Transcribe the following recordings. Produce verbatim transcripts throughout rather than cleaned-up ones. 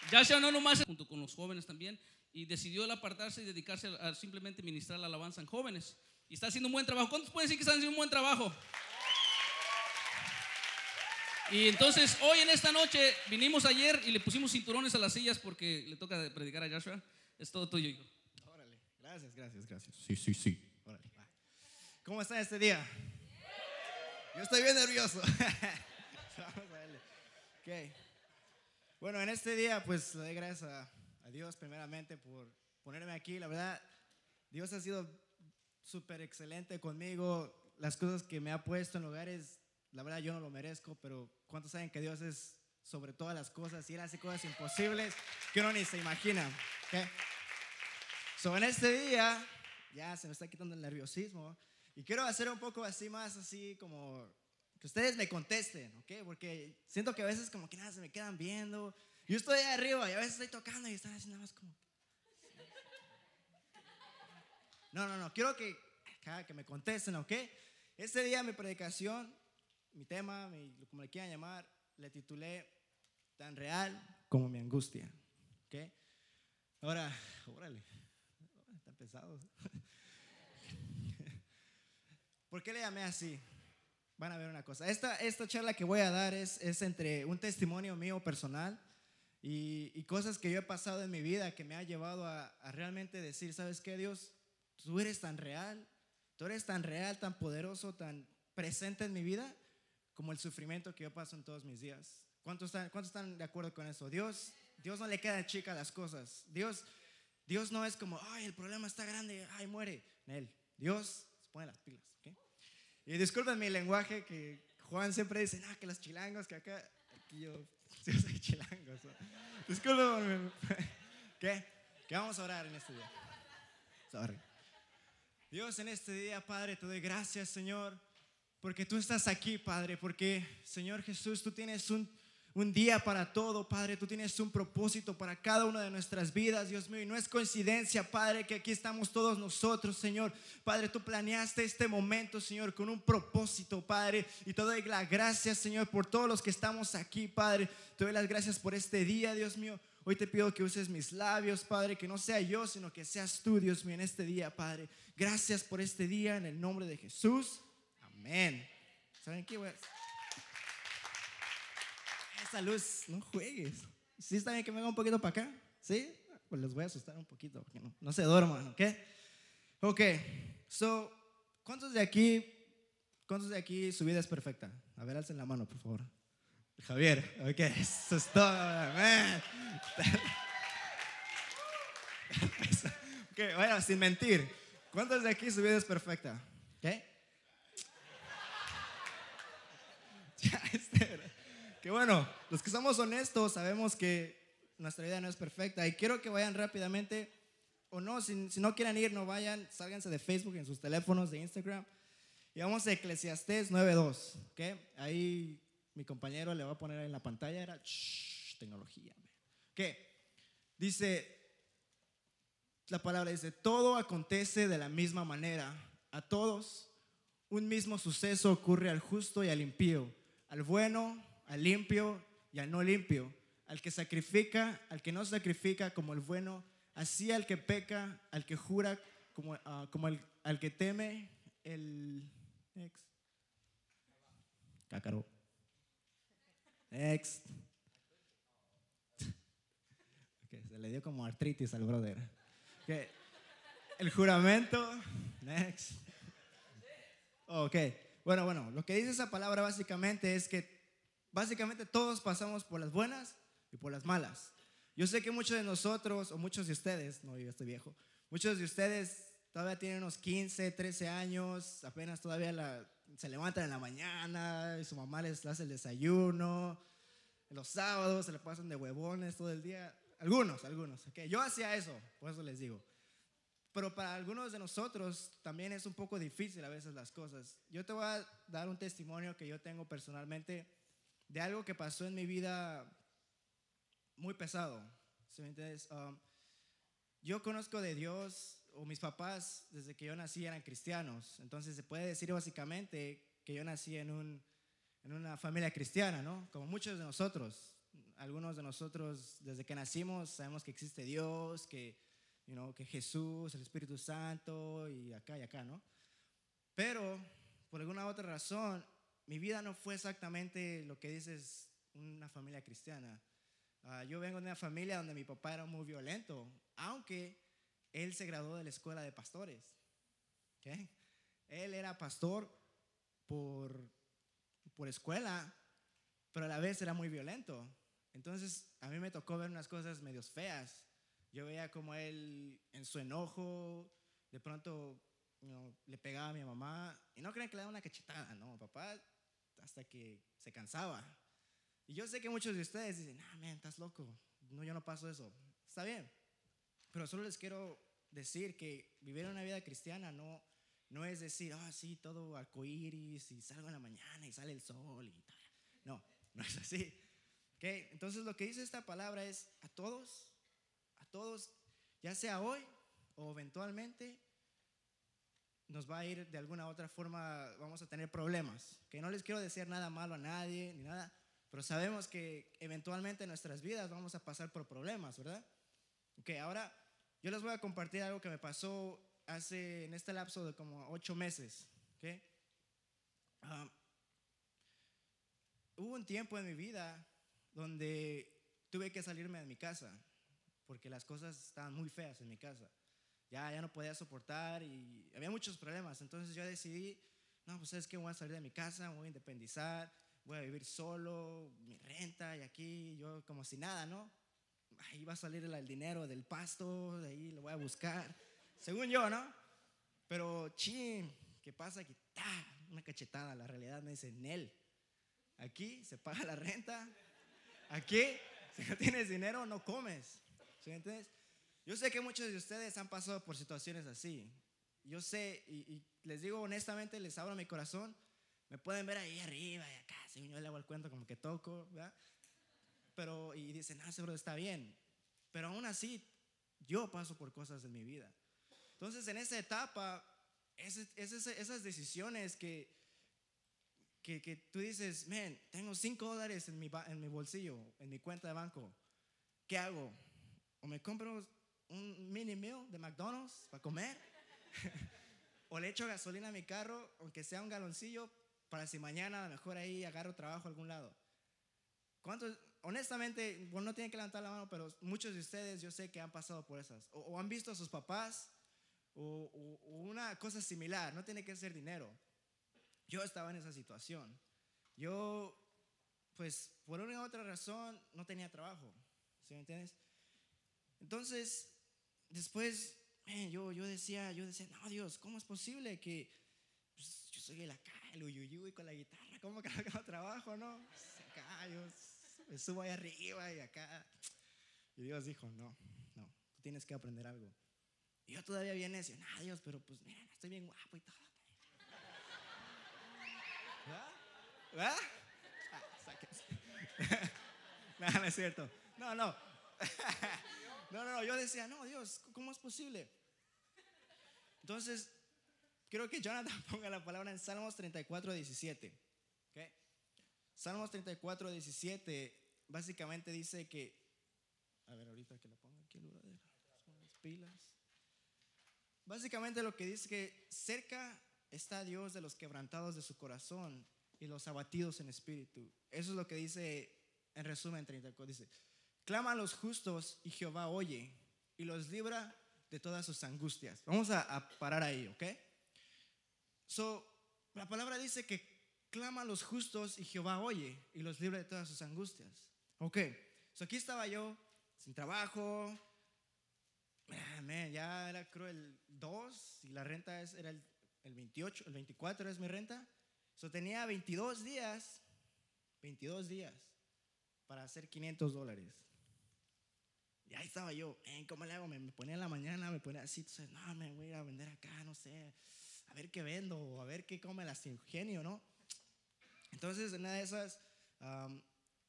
Joshua no nomás junto con los jóvenes también, y decidió el apartarse y dedicarse a, a simplemente ministrar la alabanza en jóvenes, y está haciendo un buen trabajo. ¿Cuántos pueden decir que están haciendo un buen trabajo? Y entonces hoy en esta noche vinimos ayer y le pusimos cinturones a las sillas porque le toca predicar a Joshua. Es todo tuyo, hijo. Órale, gracias, gracias, gracias. Sí, sí, sí. Órale, va. ¿Cómo está este día? Yo estoy bien nervioso. Vamos a darle. Okay. Bueno, en este día pues le doy gracias a, a Dios primeramente por ponerme aquí. La verdad, Dios ha sido súper excelente conmigo. Las cosas que me ha puesto en lugares, la verdad yo no lo merezco, pero ¿cuántos saben que Dios es sobre todas las cosas y Él hace cosas imposibles que uno ni se imagina? Okay. So, en este día ya se me está quitando el nerviosismo y quiero hacer un poco así más así como que ustedes me contesten, ¿ok? Porque siento que a veces como que nada se me quedan viendo. Yo estoy ahí arriba y a veces estoy tocando y están haciendo nada más como no, no, no, quiero que, que me contesten, ¿ok? Este día mi predicación, mi tema, mi, como le quieran llamar, le titulé Tan real como mi angustia, ¿ok? Ahora, órale, está pesado. ¿Por qué le llamé así? Van a ver una cosa. Esta, esta charla que voy a dar es, es entre un testimonio mío personal y, y cosas que yo he pasado en mi vida que me ha llevado a, a realmente decir, ¿sabes qué, Dios? Tú eres tan real, tú eres tan real, tan poderoso, tan presente en mi vida como el sufrimiento que yo paso en todos mis días. ¿Cuántos están, cuántos están de acuerdo con eso? Dios, Dios no le queda chica las cosas. Dios, Dios no es como, ay, el problema está grande, ay, muere. Él, Dios se pone las pilas, ¿ok? Y disculpen mi lenguaje, que Juan siempre dice, no, que los chilangos, que acá, aquí yo, yo soy chilango. So. Disculpen, ¿qué? ¿Qué vamos a orar en este día? Sorry. Dios, en este día, Padre, te doy gracias, Señor, porque tú estás aquí, Padre, porque, Señor Jesús, tú tienes un, un día para todo, Padre, tú tienes un propósito para cada una de nuestras vidas, Dios mío, y no es coincidencia, Padre, que aquí estamos todos nosotros, Señor. Padre, tú planeaste este momento, Señor, con un propósito, Padre, y te doy las gracias, Señor, por todos los que estamos aquí, Padre. Te doy las gracias por este día, Dios mío. Hoy te pido que uses mis labios, Padre, que no sea yo, sino que seas tú, Dios mío, en este día, Padre. Gracias por este día, en el nombre de Jesús. Amén. ¿Saben qué? Esa luz, no juegues. ¿Sí está bien que me haga un poquito para acá? ¿Sí? Pues les voy a asustar un poquito, porque no, no se duerman, ¿ok? Ok, so, ¿cuántos de aquí, cuántos de aquí su vida es perfecta? A ver, alcen la mano, por favor. Javier, ok, eso es todo, man. Ok, bueno, sin mentir, ¿cuántos de aquí su vida es perfecta? ¿Ok? Ya, este, que bueno, los que somos honestos sabemos que nuestra vida no es perfecta y quiero que vayan rápidamente, o no, si, si no quieren ir, no vayan, sálganse de Facebook en sus teléfonos, de Instagram, y vamos a Eclesiastés nueve dos, ¿ok? Ahí mi compañero le va a poner en la pantalla, era shh, tecnología, ¿ok? Dice, la palabra dice, todo acontece de la misma manera, a todos un mismo suceso ocurre al justo y al impío, al bueno, al limpio y al no limpio, al que sacrifica, al que no sacrifica como el bueno, así al que peca, al que jura como, uh, como el, al que teme el ex cácaro ex okay, se le dio como artritis al brother. Okay. El juramento next. Ok, bueno, bueno, lo que dice esa palabra básicamente es que básicamente todos pasamos por las buenas y por las malas. Yo sé que muchos de nosotros, o muchos de ustedes, no, yo ya estoy viejo, muchos de ustedes todavía tienen unos quince, trece años, apenas todavía la, se levantan en la mañana y su mamá les hace el desayuno, los sábados se le pasan de huevones todo el día, algunos, algunos, okay. Yo hacía eso, por eso les digo. Pero para algunos de nosotros también es un poco difícil a veces las cosas. Yo te voy a dar un testimonio que yo tengo personalmente de algo que pasó en mi vida muy pesado. ¿Sí me entiendes? Um, yo conozco de Dios, o mis papás desde que yo nací eran cristianos. Entonces se puede decir básicamente que yo nací en, un, en una familia cristiana, ¿no? Como muchos de nosotros. algunos de nosotros, desde que nacimos, sabemos que existe Dios, que, you know, que Jesús, el Espíritu Santo, y acá y acá, ¿no? Pero, por alguna otra razón, mi vida no fue exactamente lo que dices, una familia cristiana. Uh, yo vengo de una familia donde mi papá era muy violento, aunque él se graduó de la escuela de pastores. ¿Okay? Él era pastor por, por escuela, pero a la vez era muy violento. Entonces a mí me tocó ver unas cosas medio feas. Yo veía como él en su enojo de pronto, you know, le pegaba a mi mamá, y no creen que le daba una cachetada, no, papá hasta que se cansaba. Y yo sé que muchos de ustedes dicen, ah, man, estás loco, no, yo no paso eso. Está bien, pero solo les quiero decir que vivir una vida cristiana no, no es decir, ah, oh, sí, todo arcoíris y salgo en la mañana y sale el sol y tal. No, no es así. Okay, entonces lo que dice esta palabra es a todos, a todos, ya sea hoy o eventualmente, nos va a ir de alguna otra forma, vamos a tener problemas. Que no les quiero decir nada malo a nadie ni nada, pero sabemos que eventualmente en nuestras vidas vamos a pasar por problemas, ¿verdad? Ok, ahora yo les voy a compartir algo que me pasó hace, en este lapso de como ocho meses. Okay. Um, hubo un tiempo en mi vida donde tuve que salirme de mi casa porque las cosas estaban muy feas en mi casa. Ya, ya no podía soportar y había muchos problemas. Entonces yo decidí, no, pues ¿sabes qué? Voy a salir de mi casa, me voy a independizar, voy a vivir solo, mi renta y aquí yo como si nada, ¿no? Ahí va a salir el, el dinero del pasto, de ahí lo voy a buscar, según yo, ¿no? Pero, chin, ¿qué pasa? Que ta, una cachetada, la realidad me dice, Nel, aquí se paga la renta, aquí, si no tienes dinero, no comes, ¿sí me entiendes? Yo sé que muchos de ustedes han pasado por situaciones así. Yo sé, y, y les digo honestamente, les abro mi corazón. Me pueden ver ahí arriba y acá, si yo le hago el cuento como que toco, ¿verdad? Pero, y dicen, ah, seguro está bien. Pero aún así, yo paso por cosas en mi vida. Entonces, en esa etapa, es, es, es, esas decisiones que, que, que tú dices, man, tengo cinco dólares en mi, en mi bolsillo, en mi cuenta de banco. ¿Qué hago? O me compro un mini meal de McDonald's para comer, o le echo gasolina a mi carro, aunque sea un galoncillo, para si mañana a lo mejor ahí agarro trabajo a algún lado. ¿Cuántos? Honestamente, bueno, no tienen que levantar la mano, pero muchos de ustedes yo sé que han pasado por esas, o, o han visto a sus papás, o, o, o una cosa similar. No tiene que ser dinero. Yo estaba en esa situación. Yo, pues, por una u otra razón, no tenía trabajo, ¿sí me entiendes? Entonces, después, man, yo, yo decía, yo decía, no, Dios, ¿cómo es posible que pues, yo soy el acá, el uyuyuy con la guitarra, ¿cómo que no tengo trabajo, no? Acá, yo me subo ahí arriba y acá. Y Dios dijo, no, no, tú tienes que aprender algo. Y yo todavía bien necio, no, Dios, pero pues, mira, estoy bien guapo y todo. ¿Verdad? ¿Verdad? Ah, sáquense. No, no es cierto. No, no. No, no, no, yo decía, no, Dios, ¿cómo es posible? Entonces, quiero que Jonathan ponga la palabra en Salmos treinta y cuatro, diecisiete. ¿Okay? Salmos treinta y cuatro, diecisiete, básicamente dice que, a ver, ahorita que la ponga aquí, son las pilas. Básicamente lo que dice es que cerca está Dios de los quebrantados de su corazón y los abatidos en espíritu. Eso es lo que dice, en resumen, treinta y cuatro, dice, clama a los justos y Jehová oye y los libra de todas sus angustias. Vamos a, a parar ahí, ¿ok? So, la palabra dice que clama a los justos y Jehová oye y los libra de todas sus angustias. Ok, so aquí estaba yo sin trabajo. Ah, man, ya era creo el dos y la renta es, era el, el veintiocho, el veinticuatro es mi renta. So tenía veintidós días, veintidós días para hacer quinientos dólares. Y ahí estaba yo, eh, ¿cómo le hago? Me, me ponía en la mañana, me ponía así, entonces, no, me voy a ir a vender acá, no sé, a ver qué vendo, a ver qué come las ingenio, ¿no? Entonces, en una de esas, um,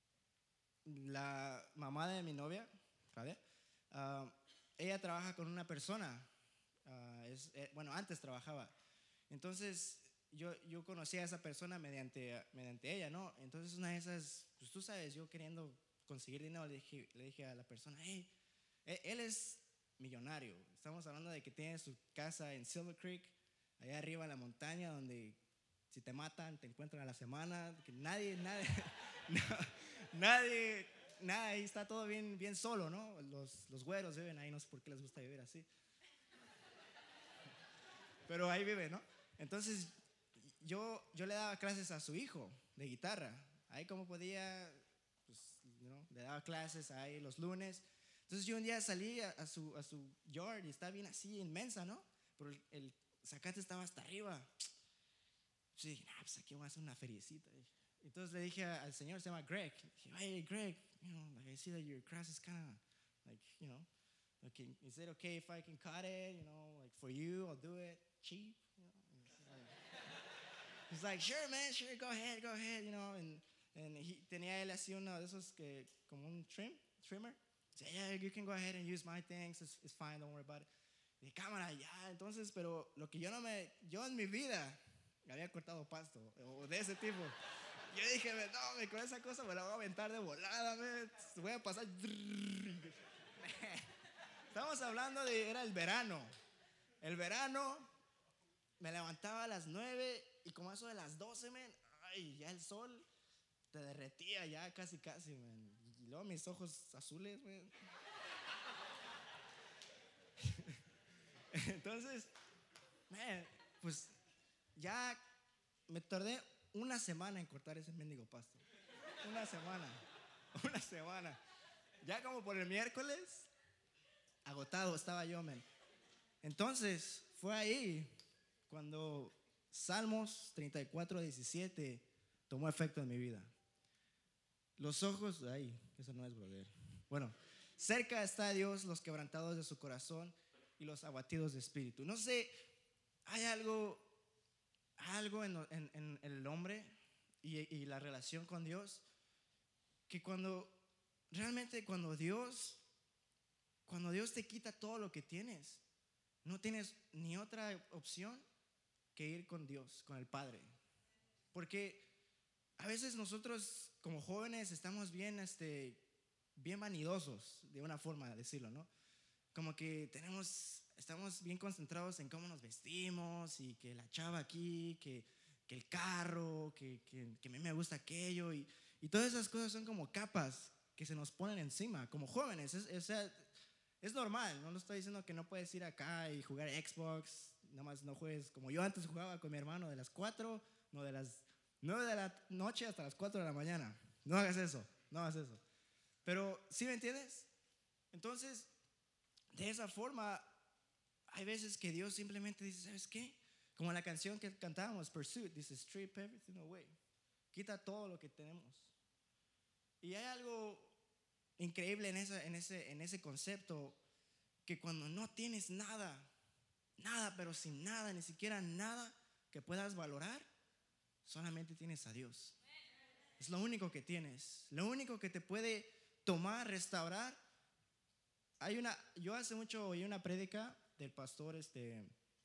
la mamá de mi novia, ¿vale? Uh, ella trabaja con una persona, uh, es, eh, bueno, antes trabajaba. Entonces, yo, yo conocí a esa persona mediante, mediante ella, ¿no? Entonces, una de esas, pues tú sabes, yo queriendo conseguir dinero, le dije, le dije a la persona, hey, él es millonario. Estamos hablando de que tiene su casa en Silver Creek, allá arriba en la montaña, donde si te matan, te encuentran a la semana, que nadie, nadie, no, nadie, nada, ahí está todo bien, bien solo, ¿no? Los, los güeros viven ahí, no sé por qué les gusta vivir así. Pero ahí vive, ¿no? Entonces, yo, yo le daba clases a su hijo de guitarra. Ahí como podía, pues, you know, le daba clases ahí los lunes. Entonces yo un día salí a, a, su, a su yard y estaba bien así, inmensa, ¿no? Pero el, el zacate estaba hasta arriba. Yo dije, nah, pues aquí vamos a hacer una feriecita. Entonces le dije al señor, se llama Greg. Dije, hey, Greg, you know, like I see that your grass is kind of, like, you know, okay, is it okay if I can cut it? You know, like for you, I'll do it cheap. You know? He's like, sure, man, sure, go ahead, go ahead, you know. And, and he, tenía él así uno de esos que, como un trim, trimmer. He said, yeah, you can go ahead and use my things, it's, it's fine, don't worry about it. Y cámara, ya, entonces, pero lo que yo no me, yo en mi vida había cortado pasto, o de ese tipo. Yo dije, no, me, con esa cosa me la voy a aventar de volada, me, voy a pasar. Estamos hablando de, era el verano. El verano, me levantaba a las nueve y como eso de las doce, man, ay, ya el sol te derretía ya casi, casi, man. Y luego mis ojos azules, man. Entonces, man, pues ya me tardé una semana en cortar ese mendigo pasto. Una semana, una semana. Ya como por el miércoles, agotado estaba yo, man. Entonces, fue ahí cuando Salmos treinta y cuatro, diecisiete tomó efecto en mi vida. Los ojos, ay, eso no es, brother. Bueno, cerca está Dios, los quebrantados de su corazón y los abatidos de espíritu. No sé, hay algo, algo en, en, en el hombre y, y la relación con Dios, que cuando, realmente cuando Dios, cuando Dios te quita todo lo que tienes, no tienes ni otra opción que ir con Dios, con el Padre. Porque a veces nosotros como jóvenes estamos bien, este, bien vanidosos, de una forma de decirlo, ¿no? Como que tenemos, estamos bien concentrados en cómo nos vestimos y que la chava aquí, que, que el carro, que, que, que a mí me gusta aquello y, y todas esas cosas son como capas que se nos ponen encima como jóvenes. Es, es, es normal, no lo estoy diciendo que no puedes ir acá y jugar Xbox, nada más no juegues como yo antes jugaba con mi hermano de las cuatro, no de las nueve de la noche hasta las cuatro de la mañana. No hagas eso, no hagas eso. Pero, ¿sí me entiendes? Entonces, de esa forma, hay veces que Dios simplemente dice, ¿sabes qué? Como la canción que cantábamos, Pursuit, dice, strip everything away. Quita todo lo que tenemos. Y hay algo increíble en, esa, en, ese, en ese concepto, que cuando no tienes nada, nada, pero sin nada, ni siquiera nada que puedas valorar, solamente tienes a Dios. Es lo único que tienes, lo único que te puede tomar, restaurar. Hay una, yo hace mucho oí una prédica del pastor este,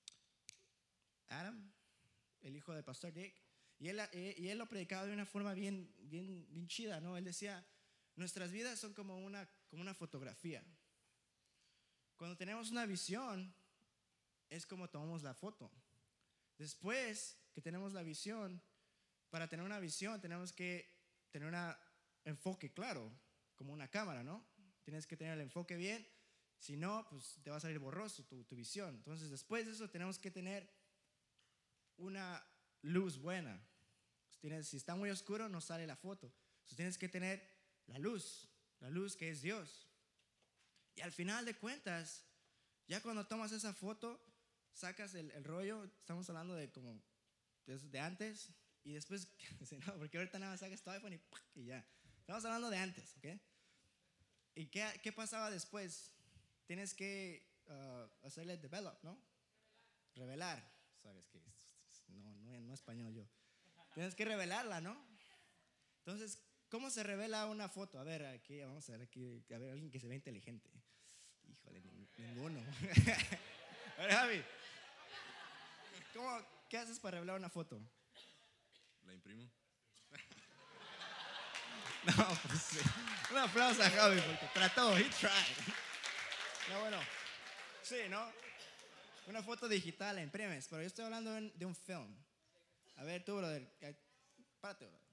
Adam, el hijo del pastor Dick, y él, y él lo predicaba de una forma bien, bien, bien chida, ¿no? Él decía, nuestras vidas son como una, como una fotografía. Cuando tenemos una visión, es como tomamos la foto. Después que tenemos la visión, para tener una visión tenemos que tener un enfoque claro, como una cámara, ¿no? Tienes que tener el enfoque bien, si no, pues te va a salir borroso tu, tu visión. Entonces, después de eso tenemos que tener una luz buena. Tienes, si está muy oscuro, no sale la foto. Entonces, tienes que tener la luz, la luz que es Dios. Y al final de cuentas, ya cuando tomas esa foto, sacas el, el rollo, estamos hablando de como de, de antes, y después, no, porque ahorita nada más sacas tu iPhone y, y ya. Estamos hablando de antes, ¿ok? ¿Y qué, qué pasaba después? Tienes que uh, hacerle develop, ¿no? Revelar. Sabes que no, no, no español yo. Tienes que revelarla, ¿no? Entonces, ¿cómo se revela una foto? A ver, aquí, vamos a ver aquí, a ver, alguien que se ve inteligente. Híjole, ninguno. A ver, Javi, ¿cómo, ¿qué haces para revelar una foto? La imprimo. No, pues sí. Un aplauso a Javi porque trató, he tried. No, bueno, sí, ¿no? Una foto digital la imprimes, pero yo estoy hablando de un film. A ver, tú, brother, párate, brother.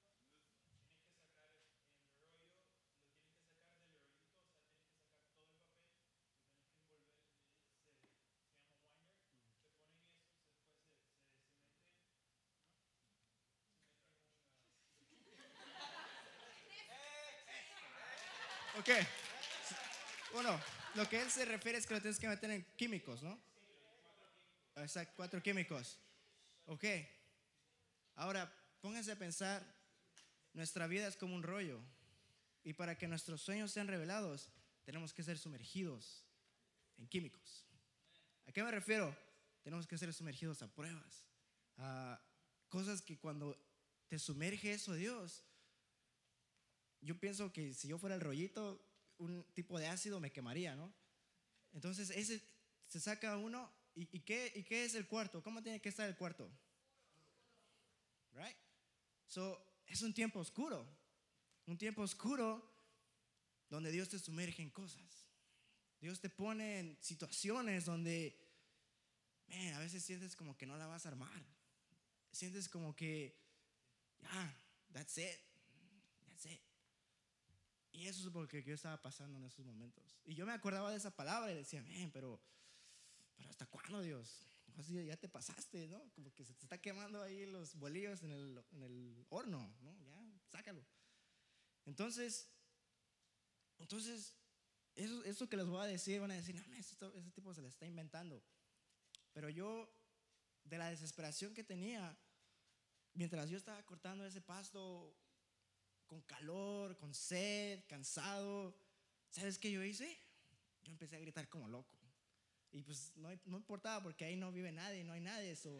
Ok. Bueno, lo que él se refiere es que lo tienes que meter en químicos, ¿no? Exacto, cuatro químicos. Ok. Ahora, pónganse a pensar, nuestra vida es como un rollo. Y para que nuestros sueños sean revelados, tenemos que ser sumergidos en químicos. ¿A qué me refiero? Tenemos que ser sumergidos a pruebas, a cosas que cuando te sumerge eso Dios, yo pienso que si yo fuera el rollito, un tipo de ácido me quemaría, ¿no? Entonces ese se saca uno. ¿Y, y, qué, ¿Y qué es el cuarto? ¿Cómo tiene que estar el cuarto? Right? So, es un tiempo oscuro. Un tiempo oscuro donde Dios te sumerge en cosas. Dios te pone en situaciones donde, man, a veces sientes como que no la vas a armar. Sientes como que, ya, yeah, that's it. That's it. Y eso es porque yo estaba pasando en esos momentos. Y yo me acordaba de esa palabra y decía, man, pero, pero ¿hasta cuándo, Dios? Así ya te pasaste, ¿no? Como que se te está quemando ahí los bolillos en el, en el horno, ¿no? Ya, sácalo. Entonces, entonces eso, eso que les voy a decir, van a decir, no, ese, ese tipo se le está inventando. Pero yo, de la desesperación que tenía, mientras yo estaba cortando ese pasto, con calor, con sed, cansado, ¿sabes qué yo hice? Yo empecé a gritar como loco. Y pues no, no importaba porque ahí no vive nadie, no hay nadie. So,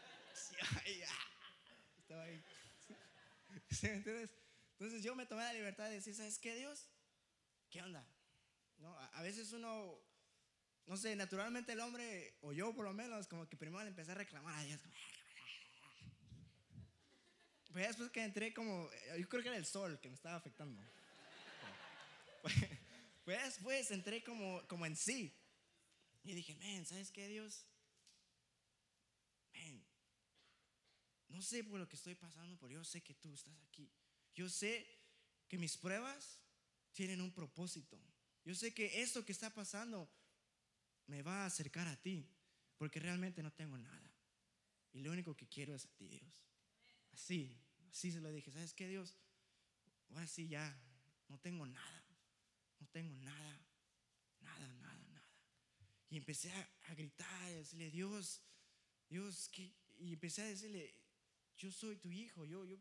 estaba ahí. ¿Sí? ¿Entiendes? Entonces yo me tomé la libertad de decir, ¿sabes qué, Dios? ¿Qué onda? ¿No? A, a veces uno, no sé, naturalmente el hombre, o yo por lo menos, como que primero le empecé a reclamar a Dios. Como, pues después que entré como, yo creo que era el sol que me estaba afectando. Pues, pues después entré como, como en sí. Y dije, man, ¿sabes qué, Dios? Man, no sé por lo que estoy pasando, pero yo sé que tú estás aquí. Yo sé que mis pruebas tienen un propósito. Yo sé que esto que está pasando me va a acercar a ti, porque realmente no tengo nada. Y lo único que quiero es a ti, Dios. Así, así se lo dije. ¿Sabes qué, Dios? Ahora sí ya, no tengo nada. No tengo nada. Nada, nada, nada. Y empecé a, a gritar, a decirle, Dios, Dios, ¿qué? Y empecé a decirle, yo soy tu hijo, yo, yo,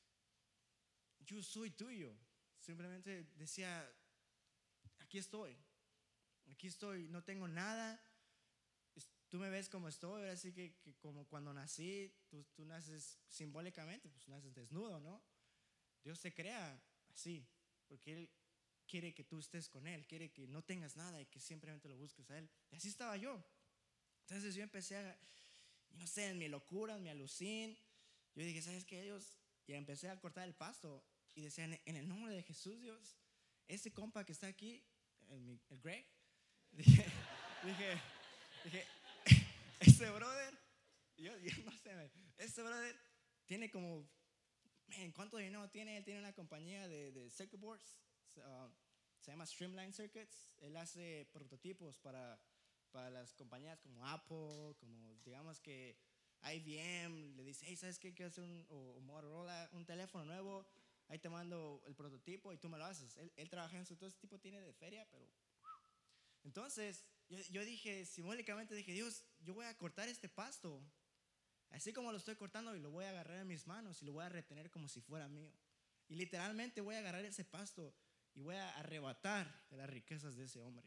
yo soy tuyo. Simplemente decía, aquí estoy, aquí estoy, no tengo nada. Tú me ves como estoy, así que, que como cuando nací, tú, tú naces simbólicamente, pues naces desnudo, ¿no? Dios te crea así, porque Él quiere que tú estés con Él, quiere que no tengas nada y que simplemente lo busques a Él. Y así estaba yo. Entonces yo empecé a, no sé, en mi locura, en mi alucín, yo dije, ¿sabes qué, Dios? Y empecé a cortar el pasto y decía, en el nombre de Jesús, Dios, ese compa que está aquí, el, el Greg, dije, dije, dije, este brother, yo, yo no sé, este brother tiene como, man, ¿cuánto dinero tiene? Él tiene una compañía de, de circuit boards, uh, se llama Streamline Circuits. Él hace prototipos para, para las compañías como Apple, como digamos que I B M, le dice, hey, ¿sabes qué? Quiero hacer un, o Motorola, un teléfono nuevo, ahí te mando el prototipo y tú me lo haces. Él, él trabaja en eso, todo ese tipo tiene de feria, pero... Entonces, yo, yo dije, simbólicamente dije, Dios, yo voy a cortar este pasto, así como lo estoy cortando, y lo voy a agarrar en mis manos y lo voy a retener como si fuera mío. Y literalmente voy a agarrar ese pasto y voy a arrebatar de las riquezas de ese hombre.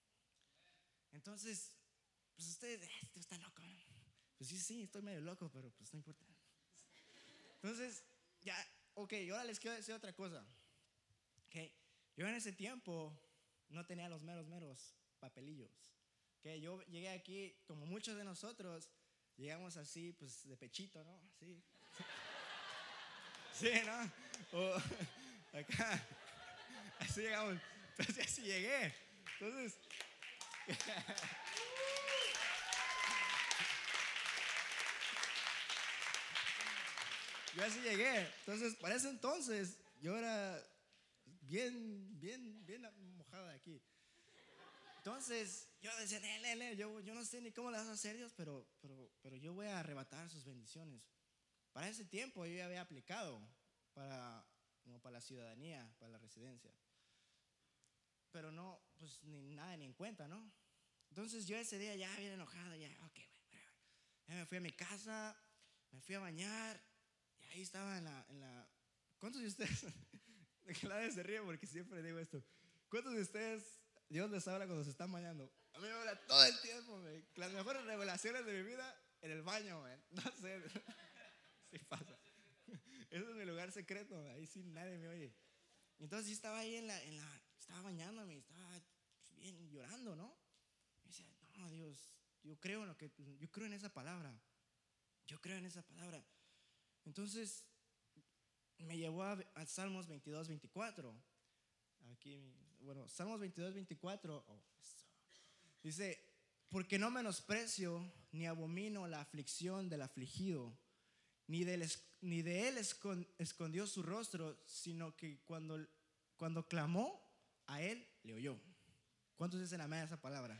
Entonces, pues ustedes, este está loco, ¿no? Pues sí, sí, estoy medio loco, pero pues no importa. Entonces, ya, ok, ahora les quiero decir otra cosa. Okay, yo en ese tiempo no tenía los meros, meros papelillos. Que yo llegué aquí, como muchos de nosotros, llegamos así, pues de pechito, ¿no? Así. Sí, ¿no? O, acá. Así llegamos. Entonces así llegué. Entonces, yo así llegué. Entonces, para ese entonces, yo era bien, bien, bien mojado de aquí. Entonces, yo decía, le, le, yo, yo no sé ni cómo le vas a hacer, Dios, pero, pero, pero yo voy a arrebatar sus bendiciones. Para ese tiempo, yo ya había aplicado para, no, para la ciudadanía, para la residencia. Pero no, pues ni nada ni en cuenta, ¿no? Entonces, yo ese día ya bien enojado, ya, ok, bueno, ya me fui a mi casa, me fui a bañar, y ahí estaba en la, en la ¿cuántos de ustedes? De que la se ríe porque siempre digo esto. ¿Cuántos de ustedes Dios les habla cuando se están bañando? A mí me habla todo el tiempo, man. Las mejores revelaciones de mi vida en el baño, man. No sé. Sí pasa. Ese es mi lugar secreto, man. Ahí sí nadie me oye. Entonces yo estaba ahí en la, en la estaba bañándome, estaba bien llorando, ¿no? Y decía, no, Dios, yo creo en lo que, yo creo en esa palabra. Yo creo en esa palabra. Entonces me llevó a, a Salmos veintidós, veinticuatro. Aquí, bueno, Salmos veintidós, veinticuatro. Oh, dice, porque no menosprecio ni abomino la aflicción del afligido, ni, del, ni de él escondió su rostro, sino que cuando, cuando clamó, a él le oyó. ¿Cuántos dicen amén a esa palabra?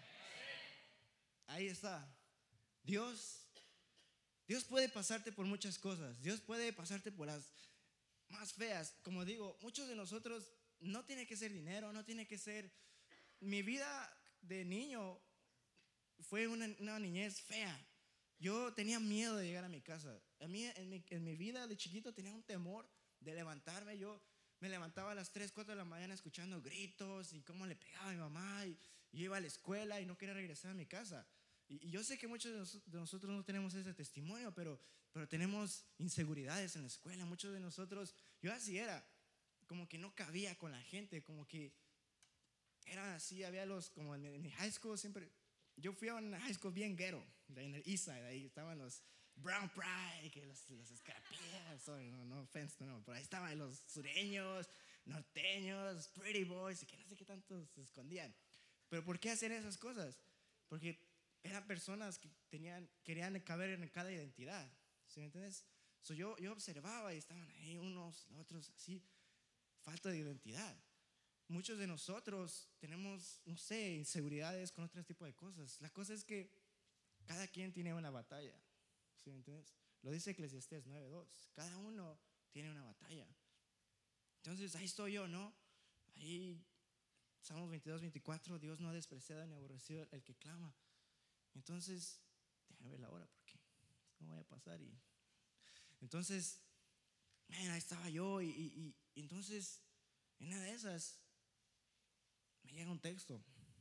Ahí está. Dios, Dios puede pasarte por muchas cosas. Dios puede pasarte por las más feas. Como digo, muchos de nosotros no tiene que ser dinero, no tiene que ser. Mi vida de niño fue una, una niñez fea. Yo tenía miedo de llegar a mi casa. A mí, en mi, en mi vida de chiquito tenía un temor de levantarme. Yo me levantaba a las tres, cuatro de la mañana escuchando gritos y cómo le pegaba a mi mamá. Y, y yo iba a la escuela y no quería regresar a mi casa. Y, y yo sé que muchos de, nos, de nosotros no tenemos ese testimonio, pero, pero tenemos inseguridades en la escuela. Muchos de nosotros, yo así era, como que no cabía con la gente, como que era así. Había los, como en, en mi high school siempre. Yo fui a una high school bien ghetto, en el East Side. Ahí estaban los Brown Pride, que los, los escarapías, sorry, no, no offense, no, pero ahí estaban los sureños, norteños, pretty boys, y que no sé qué tantos se escondían. Pero ¿por qué hacían esas cosas? Porque eran personas que tenían, querían caber en cada identidad, ¿sí me entiendes? So yo, yo observaba y estaban ahí unos, otros así, falta de identidad. Muchos de nosotros tenemos, no sé, inseguridades con otro tipo de cosas. La cosa es que cada quien tiene una batalla, ¿sí me entiendes? Lo dice Eclesiastés nueve dos. Cada uno tiene una batalla. Entonces ahí estoy yo, ¿no? Ahí, Salmos veintidós, veinticuatro. Dios no ha despreciado ni aborrecido el que clama. Entonces, déjame ver la hora porque no voy a pasar. Y entonces, man, ahí estaba yo y, y, y entonces, en una de esas me llega un texto.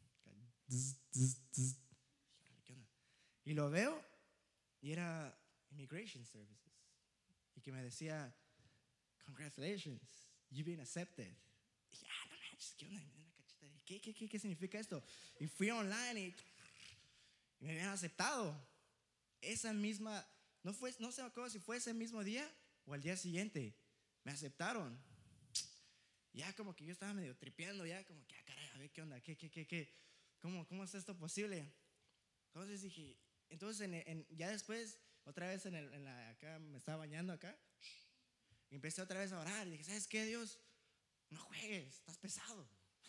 Y lo veo y era Immigration Services. Y que me decía, congratulations, you've been accepted. Y dije, ah, no manches, ¿qué onda? ¿Qué, qué, qué, ¿Qué significa esto? Y fui online y, y me habían aceptado. Esa misma, no, fue, no se me acuerdo si fue ese mismo día o al día siguiente. Me aceptaron. Ya como que yo estaba medio tripeando, ya como que, ah, caray, a ver qué onda, qué, qué, qué, qué, cómo, cómo es esto posible. Entonces dije, entonces en, en, ya después, otra vez en, el, en la, acá me estaba bañando acá, y empecé otra vez a orar y dije, ¿sabes qué, Dios? No juegues, estás pesado.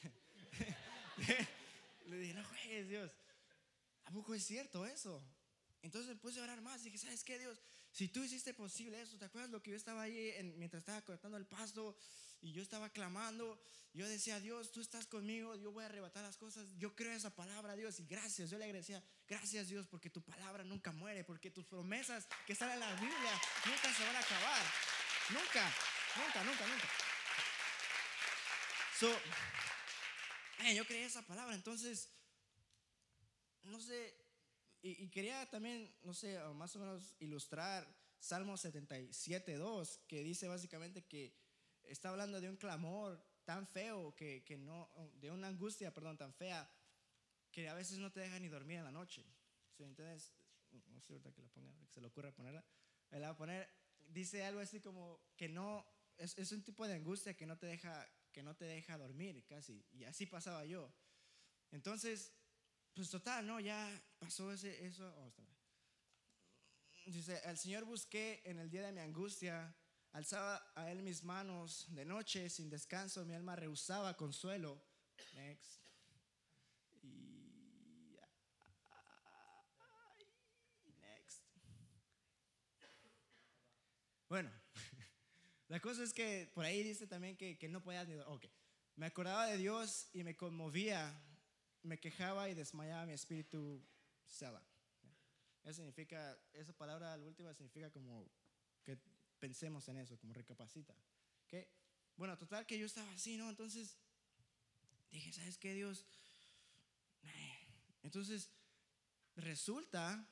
Le dije, no juegues, Dios. ¿A poco es cierto eso? Entonces me puse a orar más y dije, ¿sabes qué, Dios? Si tú hiciste posible eso, ¿te acuerdas lo que yo estaba ahí en, mientras estaba cortando el pasto y yo estaba clamando? Yo decía, Dios, tú estás conmigo, yo voy a arrebatar las cosas. Yo creo esa palabra, Dios, y gracias. Yo le agradecía, gracias, Dios, porque tu palabra nunca muere, porque tus promesas que están en la Biblia nunca se van a acabar. Nunca, nunca, nunca, nunca. So, eh, yo creí esa palabra, entonces, no sé. Y, y quería también, no sé, más o menos ilustrar Salmo setenta y siete dos, que dice básicamente que está hablando de un clamor tan feo, que, que no, de una angustia, perdón, tan fea, que a veces no te deja ni dormir en la noche. ¿Sí? Entonces, no sé ahorita que la ponga, que se le ocurra ponerla. Me la voy a poner, dice algo así como que no, es, es un tipo de angustia que no te deja, que no te deja dormir casi. Y así pasaba yo. Entonces, pues total, ¿no? Ya pasó ese, eso. Oh, está bien. Dice, al Señor busqué en el día de mi angustia, alzaba a Él mis manos de noche, sin descanso, mi alma rehusaba consuelo. Next. Y, next. Bueno, la cosa es que por ahí dice también que, que no podía ni... Ok, me acordaba de Dios y me conmovía, me quejaba y desmayaba mi espíritu, Selah. Eso significa, esa palabra, la última, significa como que pensemos en eso, como recapacita. ¿Okay? Bueno, total que yo estaba así, ¿no? Entonces dije, ¿sabes qué, Dios? Entonces resulta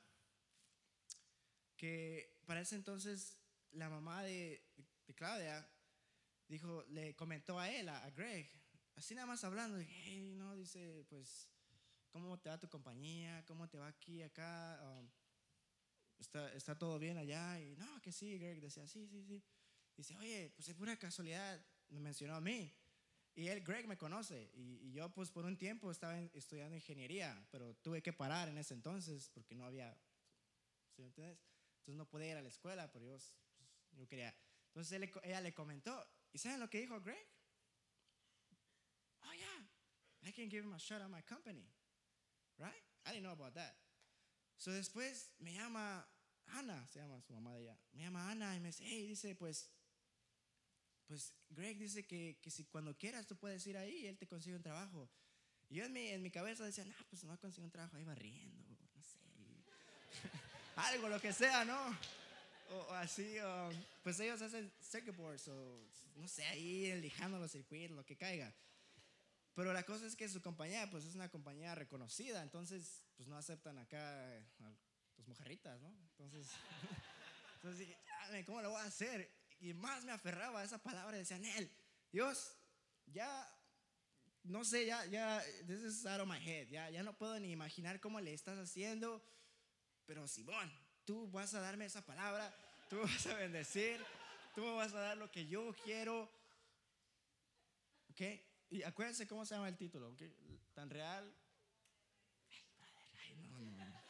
que para ese entonces la mamá de, de Claudia dijo, le comentó a él, a, a Greg, así nada más hablando, hey, no, dice, pues, ¿cómo te va tu compañía? ¿Cómo te va aquí, acá? Um, ¿Está, ¿Está todo bien allá? Y no, que sí, Greg decía, sí, sí, sí. Dice, oye, pues es pura casualidad, me mencionó a mí. Y él, Greg, me conoce. Y, y yo, pues por un tiempo estaba en, estudiando ingeniería, pero tuve que parar en ese entonces porque no había, ¿sí me entiendes? Entonces no podía ir a la escuela, pero yo, pues, yo quería. Entonces él, ella le comentó. ¿Y saben lo que dijo Greg? Oh, yeah, I can give him a shot at my company. Right? I didn't know about that. So después me llama Ana, se llama su mamá de ella. Me llama Ana y me dice, hey, dice, pues, pues Greg dice que, que si cuando quieras tú puedes ir ahí y él te consigue un trabajo. Y yo en mi, en mi cabeza decía, no, pues no va a conseguir un trabajo ahí barriendo, no sé. Algo, lo que sea, ¿no? O, o así, o, pues ellos hacen circuit boards, o no sé, ahí lijando los circuitos, lo que caiga. Pero la cosa es que su compañía, pues es una compañía reconocida, entonces, pues no aceptan acá a tus mojarritas, ¿no? Entonces, entonces dije, ¿cómo lo voy a hacer? Y más me aferraba a esa palabra y decía, Nel, Dios, ya, no sé, ya, ya, this is out of my head, ya, ya no puedo ni imaginar cómo le estás haciendo, pero Simón, tú vas a darme esa palabra, tú me vas a bendecir, tú me vas a dar lo que yo quiero, ¿ok? Y acuérdense cómo se llama el título, ¿okay? Tan real. Ay, brother, ay, no, no, no.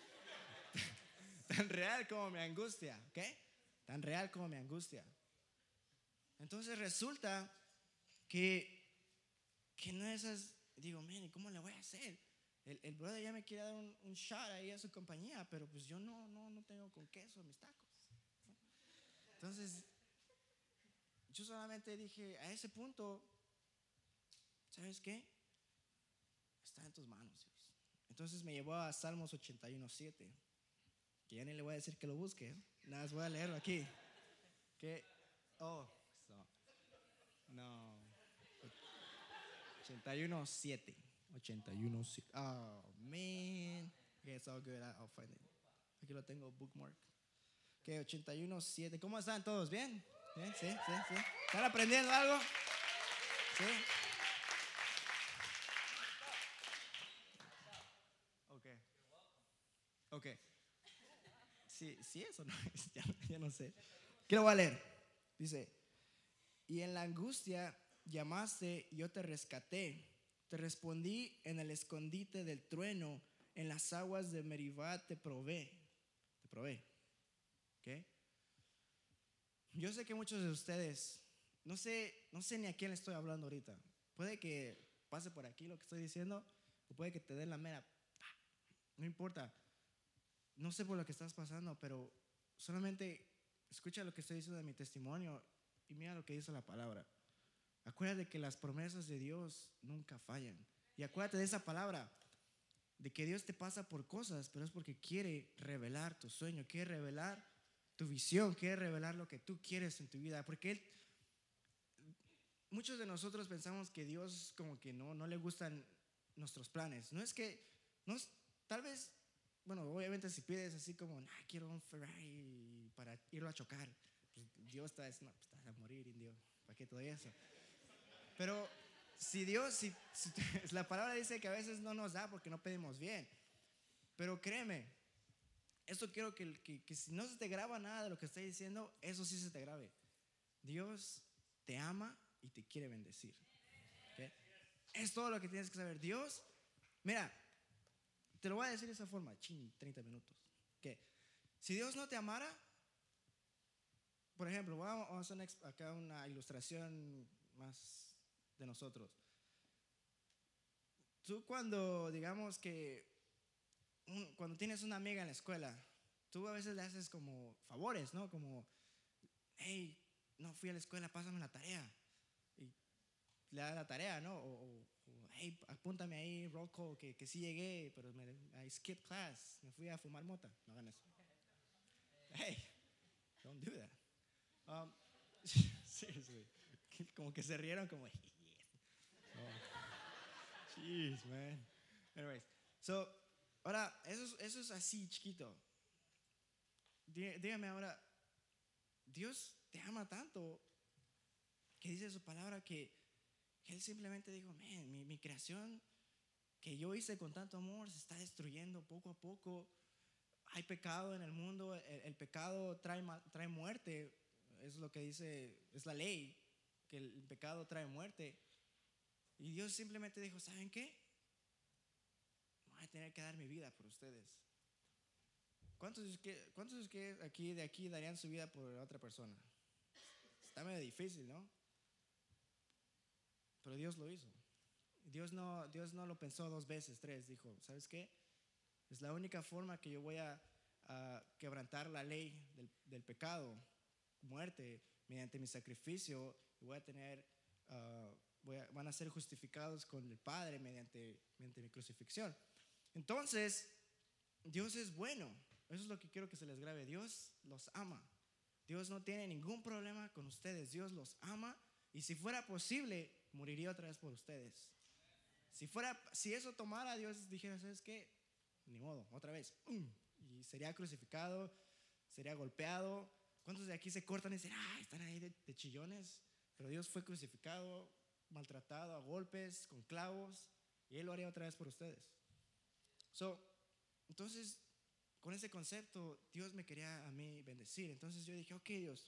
Tan real como mi angustia, ¿ok? Tan real como mi angustia. Entonces resulta que, que no es esas. Digo, man, ¿y cómo le voy a hacer? El, el brother ya me quiere dar un, un shot ahí a su compañía, pero pues yo no, no, no tengo con queso mis tacos. Entonces, yo solamente dije, a ese punto, ¿sabes qué? Está en tus manos, Dios. Entonces me llevó a Salmos ochenta y uno siete, que ya ni le voy a decir que lo busque, nada más voy a leerlo aquí. Que, oh, so, no, ochenta y uno siete, ochenta y uno siete, oh, man, okay, it's all good, I'll find it. Aquí lo tengo, bookmark. Que ochenta y uno siete, ¿cómo están todos? ¿Bien? ¿Bien? ¿Sí? ¿Sí? ¿Sí? ¿Están aprendiendo algo? ¿Sí? Ok. Sí, sí, eso no es, ya, ya no sé. ¿Qué lo voy a leer? Dice, y en la angustia llamaste, yo te rescaté. Te respondí en el escondite del trueno, en las aguas de Meribá te probé. Te probé. ¿Ok? Yo sé que muchos de ustedes, no sé, no sé ni a quién le estoy hablando ahorita. Puede que pase por aquí lo que estoy diciendo, o puede que te den la mera. No importa. No sé por lo que estás pasando, pero solamente escucha lo que estoy diciendo de mi testimonio y mira lo que dice la palabra. Acuérdate que las promesas de Dios nunca fallan. Y acuérdate de esa palabra, de que Dios te pasa por cosas, pero es porque quiere revelar tu sueño, quiere revelar tu visión, quiere revelar lo que tú quieres en tu vida. Porque Él, muchos de nosotros pensamos que Dios como que no, no le gustan nuestros planes. No es que, no, tal vez... Bueno, obviamente si pides así como, nah, quiero un Ferrari para irlo a chocar, pues Dios está diciendo, no, pues estás a morir, indio, ¿para qué todo eso? Pero si Dios, si, si, la palabra dice que a veces no nos da porque no pedimos bien, pero créeme, esto quiero que, que, que si no se te graba nada de lo que estoy diciendo, eso sí se te grabe. Dios te ama y te quiere bendecir. ¿Okay? Es todo lo que tienes que saber. Dios, mira, te lo voy a decir de esa forma, chin, treinta minutos. ¿Okay? Si Dios no te amara, por ejemplo, vamos a hacer una, acá una ilustración más de nosotros. Tú cuando, digamos que, un, cuando tienes una amiga en la escuela, tú a veces le haces como favores, ¿no? Como, hey, no fui a la escuela, pásame la tarea. Y le da la tarea, ¿no? O, o, o hey, apúntame ahí, roll call, que, que sí llegué, pero me, I skipped class, me fui a fumar mota. No hagan eso. Hey, don't do that. Um, seriously. Como que se rieron como, oh, jeez, man. Anyways, so, ahora, eso es, eso es así chiquito. Dí, dígame ahora, Dios te ama tanto que dice su palabra que, que Él simplemente dijo, man, mi, mi creación que yo hice con tanto amor se está destruyendo poco a poco. Hay pecado en el mundo, el, el pecado trae, trae muerte, es lo que dice, es la ley, que el pecado trae muerte. Y Dios simplemente dijo, ¿saben qué? Voy a tener que dar mi vida por ustedes. ¿Cuántos, cuántos que aquí, de aquí darían su vida por otra persona? Está medio difícil, ¿no? Pero Dios lo hizo. Dios no, Dios no lo pensó dos veces, tres. Dijo, ¿sabes qué? Es la única forma que yo voy a, a quebrantar la ley del, del pecado, muerte, mediante mi sacrificio. Y voy a tener, uh, voy a, van a ser justificados con el Padre mediante, mediante mi crucifixión. Entonces, Dios es bueno. Eso es lo que quiero que se les grabe. Dios los ama. Dios no tiene ningún problema con ustedes. Dios los ama. Y si fuera posible, moriría otra vez por ustedes. Si fuera, si eso tomara, Dios dijera, ¿sabes qué? Ni modo, otra vez. Y sería crucificado, sería golpeado. ¿Cuántos de aquí se cortan y dicen, ah, están ahí de, de chillones? Pero Dios fue crucificado, maltratado a golpes, con clavos, y Él lo haría otra vez por ustedes. So, entonces, con ese concepto, Dios me quería a mí bendecir. Entonces yo dije, ok, Dios,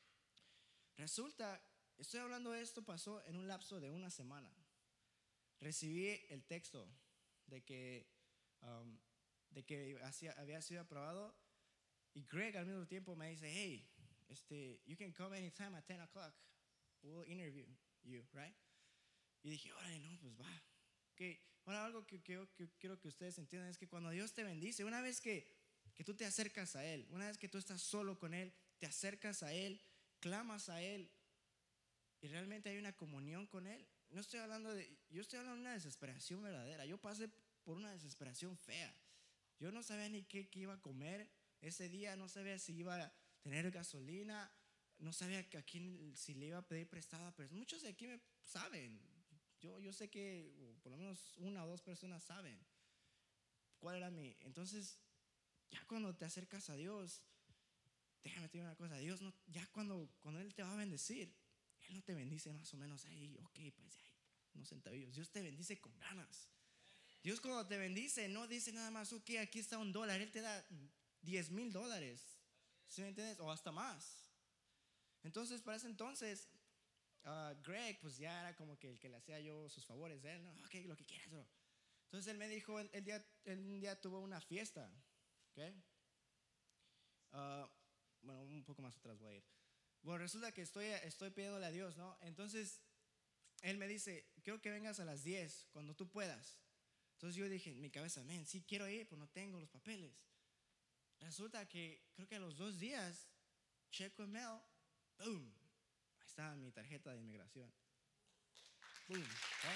resulta, estoy hablando de esto, pasó en un lapso de una semana. Recibí el texto de que, um, de que hacia, había sido aprobado, y Greg al mismo tiempo me dice, hey, este, you can come anytime at ten o'clock, we'll interview you, right? Y dije, órale, no, pues va. Okay. Ahora algo que, que, que quiero que ustedes entiendan es que cuando Dios te bendice, una vez que, que tú te acercas a Él, una vez que tú estás solo con Él, te acercas a Él, clamas a Él y realmente hay una comunión con Él. No estoy hablando de, yo estoy hablando de una desesperación verdadera. Yo pasé por una desesperación fea. Yo no sabía ni qué, qué iba a comer ese día, no sabía si iba a tener gasolina, no sabía a quién, si le iba a pedir prestada, pero muchos de aquí me saben. Yo, yo sé que por lo menos una o dos personas saben cuál era mi. Entonces, ya cuando te acercas a Dios, déjame decir una cosa, Dios no, ya cuando, cuando Él te va a bendecir, Él no te bendice más o menos ahí, ok, pues ahí, unos centavillos. Dios te bendice con ganas. Dios cuando te bendice no dice nada más, ok, aquí está un dólar, Él te da diez mil dólares, ¿sí me entiendes? O hasta más. Entonces, para ese entonces, Uh, Greg, pues ya era como que el que le hacía yo sus favores, él, no, ok, lo que quieras, bro. Entonces él me dijo, el, el día, el, un día tuvo una fiesta, ok. Uh, bueno, un poco más atrás voy a ir. Bueno, resulta que estoy, estoy pidiéndole a Dios, ¿no? Entonces él me dice, quiero que vengas a las diez, cuando tú puedas. Entonces yo dije en mi cabeza, man, sí quiero ir, pero no tengo los papeles. Resulta que creo que a los dos días, checo el mail, boom. Está mi tarjeta de inmigración. Boom, ¿eh?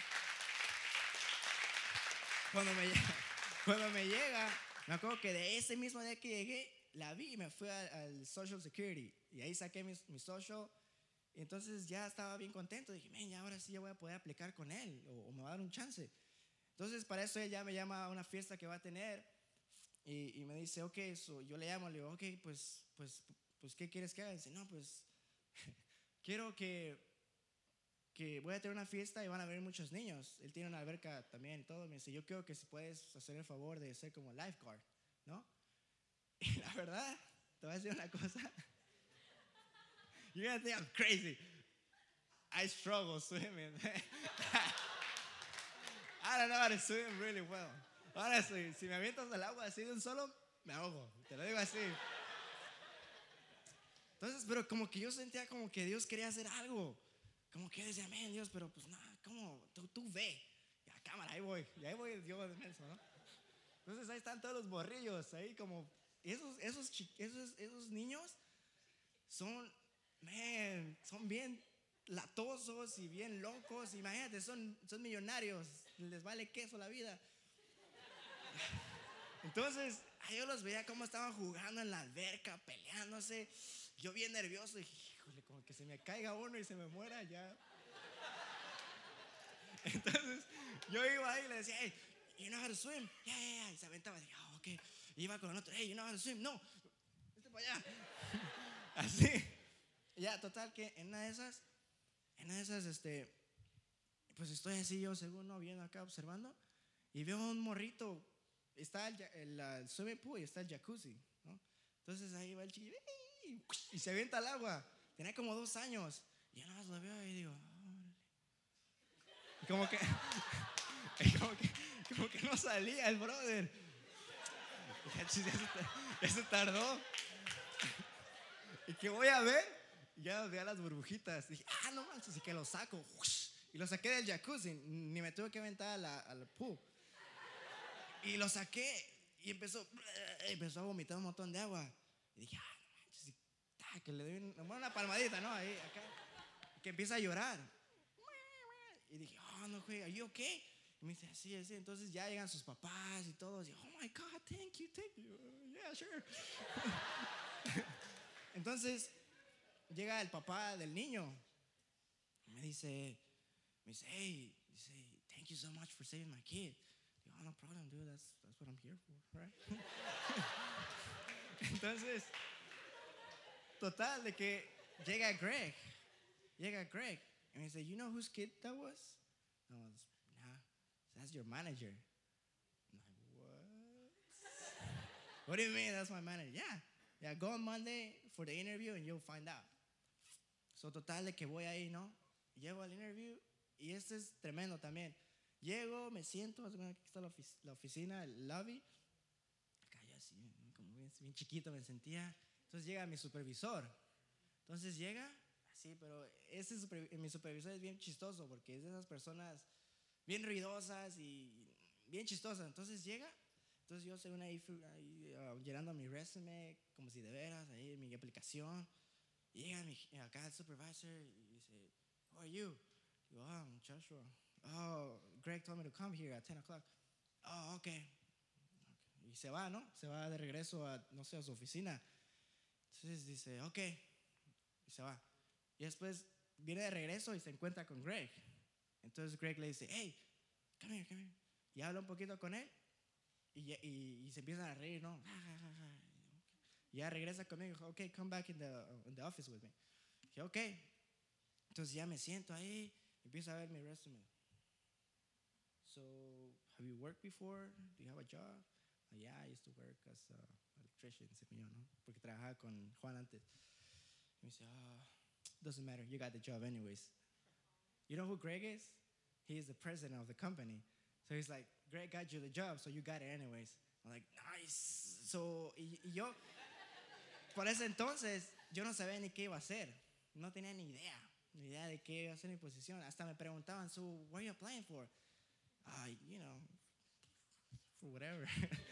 Cuando me, cuando me llega, me acuerdo que de ese mismo día que llegué, la vi y me fui al, al Social Security. Y ahí saqué mi, mi social. Y entonces ya estaba bien contento. Dije, man, ya ahora sí ya voy a poder aplicar con él. O, o me va a dar un chance. Entonces para eso él ya me llama a una fiesta que va a tener. Y, y me dice, ok, so, yo le llamo. Le digo, ok, pues, pues, pues ¿qué quieres que haga? Y dice, no, pues... Quiero que, que voy a tener una fiesta y van a venir muchos niños. Él tiene una alberca también y todo. Me dice, yo creo que si puedes hacer el favor de ser como lifeguard, ¿no? Y la verdad, te voy a decir una cosa. You're gonna think I'm crazy. I struggle swimming. I don't know how to swim really well. Honestly, si me avientas al agua así de un solo, me ahogo. Te lo digo así. Entonces, pero como que yo sentía como que Dios quería hacer algo. Como que decía, amén, Dios, pero pues nada, ¿cómo? Tú, tú ve. Ya, cámara, ahí voy. Y ahí voy yo de menso, ¿no? Entonces ahí están todos los borrillos, ahí como... Esos, esos, esos, esos niños son, man, son bien latosos y bien locos. Imagínate, son, son millonarios. Les vale queso la vida. Entonces, ahí yo los veía cómo estaban jugando en la alberca, peleándose. Yo bien nervioso, y híjole, como que se me caiga uno y se me muera ya. Entonces, yo iba ahí y le decía, hey, you know how to swim? Yeah, yeah, yeah. Y se aventaba, y dije, oh, ok. Y iba con el otro, hey, you know how to swim? No, vete para allá. Así. Ya, total, que en una de esas, en una de esas, este, pues estoy así yo, según, no, viendo acá, observando, y veo un morrito. Está el, el, el swimming pool y está el jacuzzi, ¿no? Entonces ahí va el chiquillo y se avienta al agua. Tenía como dos años. Y yo nada más lo veo y digo, órale. Y como que, y como que, como que no salía el brother. Ya se, ya se tardó. Y que voy a ver, ya veía las burbujitas. Dije, ah, no manches, y que lo saco. Y lo saqué del jacuzzi. Ni me tuve que aventar a la, al pool. Y lo saqué y empezó, empezó a vomitar un montón de agua. Y dije, ah, no manches, ah, que le doy una, una palmadita, ¿no? Ahí, acá. Que empieza a llorar. Y dije, oh, no juega, ¿you okay? Y me dice, así, así. Entonces ya llegan sus papás y todos. Y, oh my God, thank you, thank you. Yeah, sure. Entonces llega el papá del niño. Y me dice, me dice, hey, dice, thank you so much for saving my kid. Oh, no problem, dude. That's, that's what I'm here for, right? Entonces, total, de que llega Greg. Llega Greg. And he said, you know whose kid that was? I was, nah, that's your manager. I'm like, what? What do you mean that's my manager? Yeah. Yeah, go on Monday for the interview and you'll find out. So, total, de que voy ahí, ¿no? Llego al interview y este es tremendo también. Llego, me siento, aquí está la, ofic- la oficina, el lobby. Acá yo así, como bien, bien chiquito me sentía. Entonces llega mi supervisor. Entonces llega, así, pero ese super, mi supervisor es bien chistoso porque es de esas personas bien ruidosas y bien chistosas. Entonces llega, entonces yo según ahí, ahí uh, llenando mi resume, como si de veras, ahí mi aplicación. Y llega mi, acá el supervisor y dice, who are you? Digo, ah, I'm Joshua. Oh, Greg told me to come here at ten o'clock. Oh, okay. okay. Y se va, ¿no? Se va de regreso a, no sé, a su oficina. Entonces dice, okay. Y se va. Y después viene de regreso y se encuentra con Greg. Entonces Greg le dice, hey, come here, come here. Y habla un poquito con él. Y, y, y se empiezan a reír, ¿no? Y ya regresa conmigo. Okay, come back in the, in the office with me. Y dije, okay. Entonces ya me siento ahí. Empiezo a ver mi resume. So, have you worked before? Do you have a job? Uh, yeah, I used to work as an electrician, ¿no? Porque trabajaba con Juan antes. Y me dice, oh, doesn't matter, you got the job anyways. You know who Greg is? He is the president of the company. So he's like, Greg got you the job, so you got it anyways. I'm like, nice. So, y, y yo, por ese entonces, yo no sabía ni qué iba a hacer. No tenía ni idea, ni idea de qué iba a ser mi posición. Hasta me preguntaban, so, what are you applying for? Uh, you know, for whatever.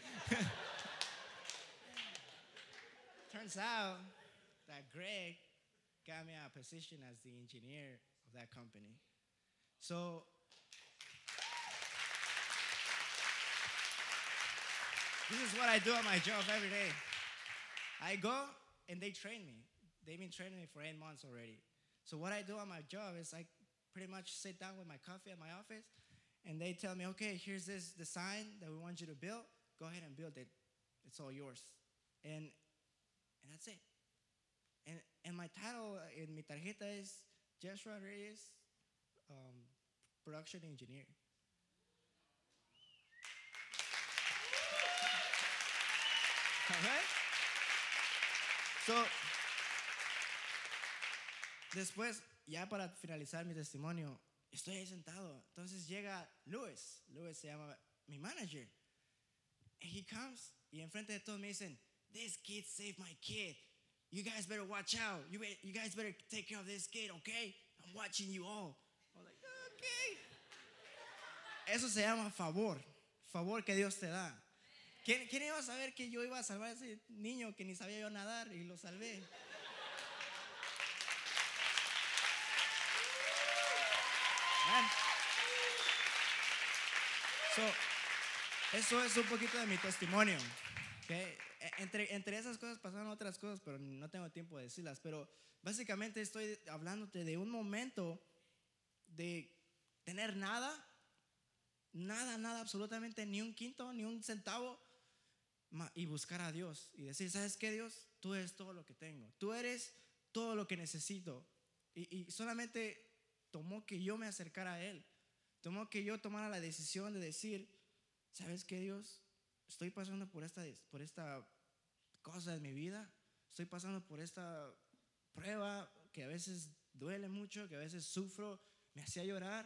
Turns out that Greg got me a position as the engineer of that company. So, this is what I do at my job every day. I go and they train me. They've been training me for eight months already. So what I do at my job is I pretty much sit down with my coffee at my office. And they tell me, okay, here's this design that we want you to build. Go ahead and build it. It's all yours. And and that's it. And and my title in mi tarjeta is Joshua Reyes, um, production engineer. Okay? So, después, ya para finalizar mi testimonio, estoy ahí sentado. Entonces llega Luis. Luis se llama mi manager. And he comes y enfrente de todos me dicen, this kid saved my kid. You guys better watch out. You, be, you guys better take care of this kid, okay? I'm watching you all. I was like, okay. Eso se llama favor. Favor que Dios te da. ¿Quién, ¿Quién iba a saber que yo iba a salvar a ese niño que ni sabía yo nadar y lo salvé? Man. So, eso es un poquito de mi testimonio. Okay. Entre, entre esas cosas pasaron otras cosas, pero no tengo tiempo de decirlas. Pero básicamente estoy hablándote de un momento de tener nada, nada, nada, absolutamente ni un quinto, ni un centavo, y buscar a Dios y decir, ¿sabes qué, Dios? Tú eres todo lo que tengo. Tú eres todo lo que necesito. Y, y solamente tomó que yo me acercara a Él. Tomó que yo tomara la decisión de decir, ¿sabes qué, Dios? Estoy pasando por esta, por esta cosa en mi vida. Estoy pasando por esta prueba que a veces duele mucho, que a veces sufro, me hacía llorar.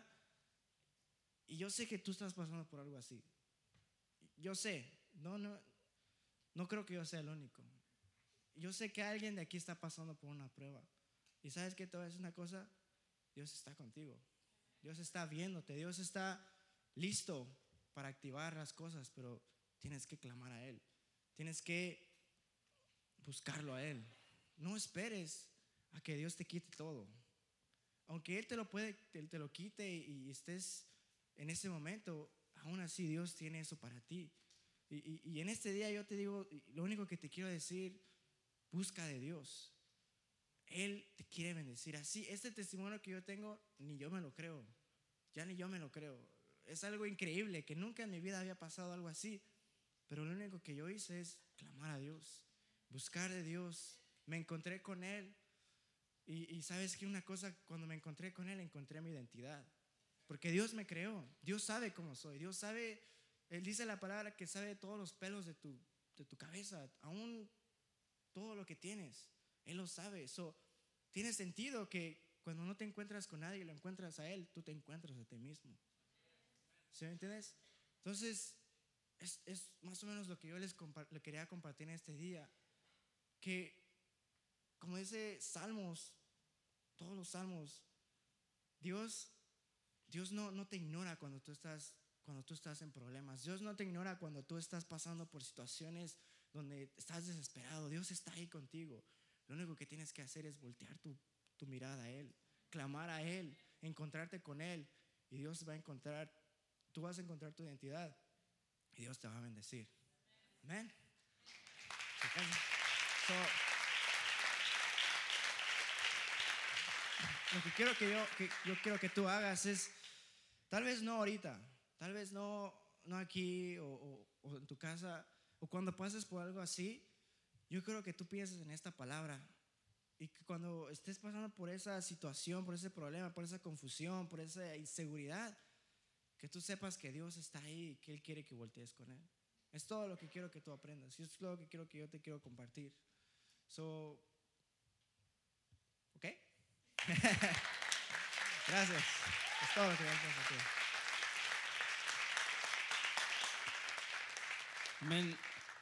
Y yo sé que tú estás pasando por algo así. Yo sé, no, no, no creo que yo sea el único. Yo sé que alguien de aquí está pasando por una prueba. Y ¿sabes qué? Te voy a decir una cosa. Dios está contigo. Dios está viéndote. Dios está listo para activar las cosas, pero tienes que clamar a Él. Tienes que buscarlo a Él. No esperes a que Dios te quite todo. Aunque Él te lo puede, te, te lo quite y, y estés en ese momento, aún así Dios tiene eso para ti. Y, y, y en este día yo te digo, lo único que te quiero decir, busca de Dios. Él te quiere bendecir. Así, este testimonio que yo tengo, ni yo me lo creo. Ya ni yo me lo creo. Es algo increíble, que nunca en mi vida había pasado algo así. Pero lo único que yo hice es clamar a Dios, buscar de Dios. Me encontré con Él. Y, y sabes que una cosa, cuando me encontré con Él, encontré mi identidad. Porque Dios me creó. Dios sabe cómo soy. Dios sabe, Él dice la palabra que sabe todos los pelos de tu, de tu cabeza, aún todo lo que tienes. Él lo sabe. So, tiene sentido que cuando no te encuentras con nadie y lo encuentras a Él, tú te encuentras a ti mismo. ¿Sí me entiendes? Entonces, es, es más o menos lo que yo les compa- le quería compartir en este día. Que, como dice Salmos, todos los Salmos, Dios, Dios no, no te ignora cuando tú estás, cuando tú estás en problemas. Dios no te ignora cuando tú estás pasando por situaciones donde estás desesperado. Dios está ahí contigo. Lo único que tienes que hacer es voltear tu, tu mirada a Él, clamar a Él, encontrarte con Él, y Dios va a encontrar, tú vas a encontrar tu identidad y Dios te va a bendecir. Amén. So, lo que quiero que yo, que yo quiero que tú hagas es, tal vez no ahorita, tal vez no, no aquí o, o, o en tu casa, o cuando pases por algo así, yo quiero que tú pienses en esta palabra y que cuando estés pasando por esa situación, por ese problema, por esa confusión, por esa inseguridad, que tú sepas que Dios está ahí y que Él quiere que voltees con Él. Es todo lo que quiero que tú aprendas y es todo lo que quiero que yo te quiero compartir. So, ¿ok? Gracias. Es todo lo que voy a compartir. Amén.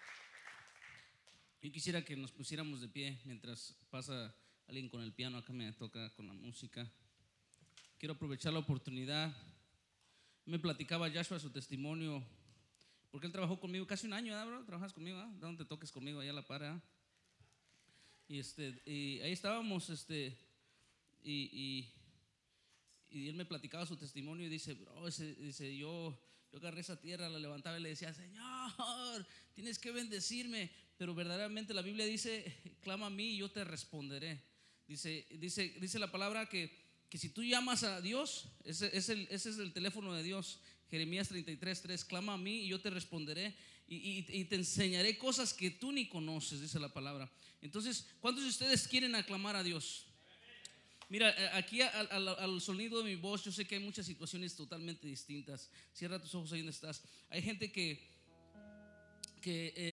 Yo quisiera que nos pusiéramos de pie mientras pasa alguien con el piano. Acá me toca con la música. Quiero aprovechar la oportunidad. Me platicaba Joshua su testimonio, porque él trabajó conmigo casi un año, ¿verdad, bro? Trabajas conmigo, ¿verdad? ¿Dónde te toques conmigo? Allá a la par, ¿verdad? Y, este, y ahí estábamos, este, y, y, y él me platicaba su testimonio y dice, bro, ese, dice, yo, yo agarré esa tierra, la levantaba y le decía, Señor, tienes que bendecirme, pero verdaderamente la Biblia dice, clama a mí y yo te responderé. Dice, dice, dice la palabra que que si tú llamas a Dios, ese, ese, el, ese es el teléfono de Dios. Jeremías treinta y tres, tres, clama a mí y yo te responderé y, y, y te enseñaré cosas que tú ni conoces, dice la palabra. Entonces, ¿cuántos de ustedes quieren aclamar a Dios? Mira, aquí al, al, al sonido de mi voz, yo sé que hay muchas situaciones totalmente distintas. Cierra tus ojos ahí donde estás. Hay gente que, que eh,